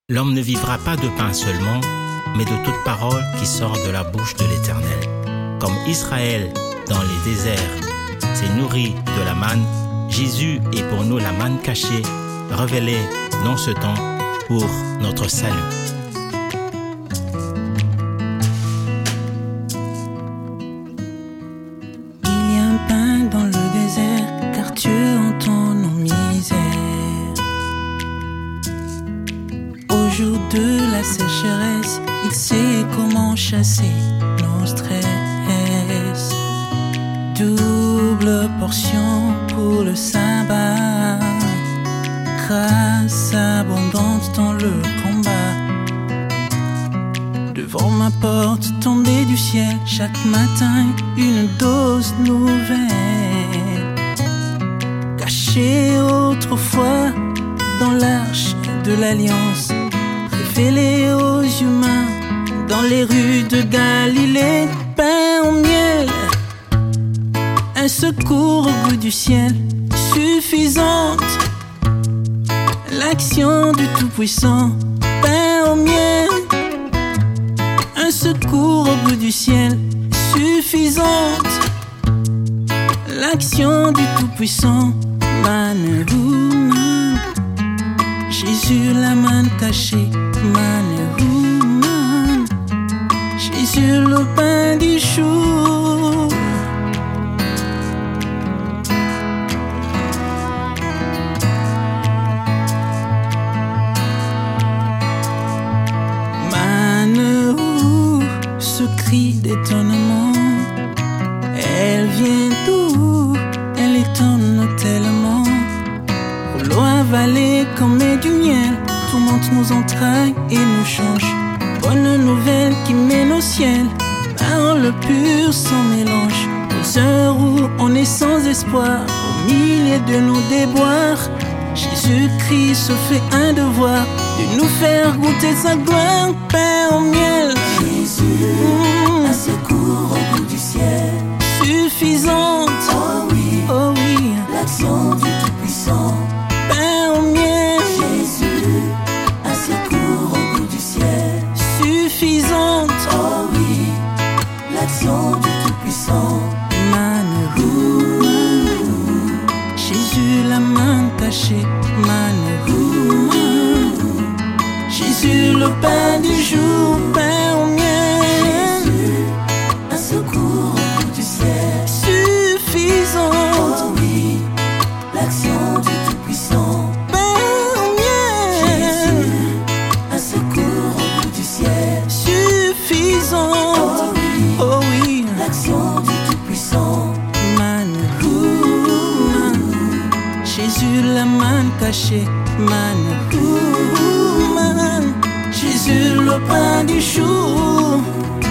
L'homme ne vivra pas de pain seulement, mais de toute parole qui sort de la bouche de l'Éternel. Comme Israël, dans les déserts, s'est nourri de la manne, Jésus est pour nous la manne cachée, révélée dans ce temps pour notre salut. Il y a un pain dans le désert, car Dieu entend nos misères. Au jour de la sécheresse, il sait comment chasser nos stress. Double portion pour le sabbat, grâce abondante dans le combat. Devant ma porte tombée du ciel, chaque matin une dose nouvelle. Cachée autrefois dans l'arche de l'alliance, révélée aux humains dans les rues de Galilée. Pain au miel, un secours au bout du ciel, suffisante, l'action du Tout-Puissant. Pain au miel, un secours au bout du ciel, suffisante, l'action du Tout-Puissant. Man, Jésus la manne cachée. Man, Jésus le pain du jour. Ce cri d'étonnement, elle vient d'où? Elle étonne tellement. Pour l'eau avalée comme du miel, tourmente nos entrailles et nous change. Bonne nouvelle qui mène au ciel, parole pure sans mélange. Aux heures où on est sans espoir, au milieu de nos déboires, Jésus-Christ se fait un devoir de nous faire goûter sa gloire. Pain au miel, Jésus, un secours au bout du ciel, suffisante, oh oui, l'action du Tout-Puissant. Pain au miel, Jésus, un secours au bout du ciel, suffisante, oh oui, l'action du Tout-Puissant. Jésus la main cachée. Jésus le pain du jour. Pain au miel, Jésus, un secours au bout du ciel, suffisante, oh oui, l'action du Tout-Puissant. pain au miel, Jésus, un secours au bout du ciel, suffisante, oh oh oui, oui, l'action du Tout-Puissant. Jésus la main cachée. Jésus le pain du jour.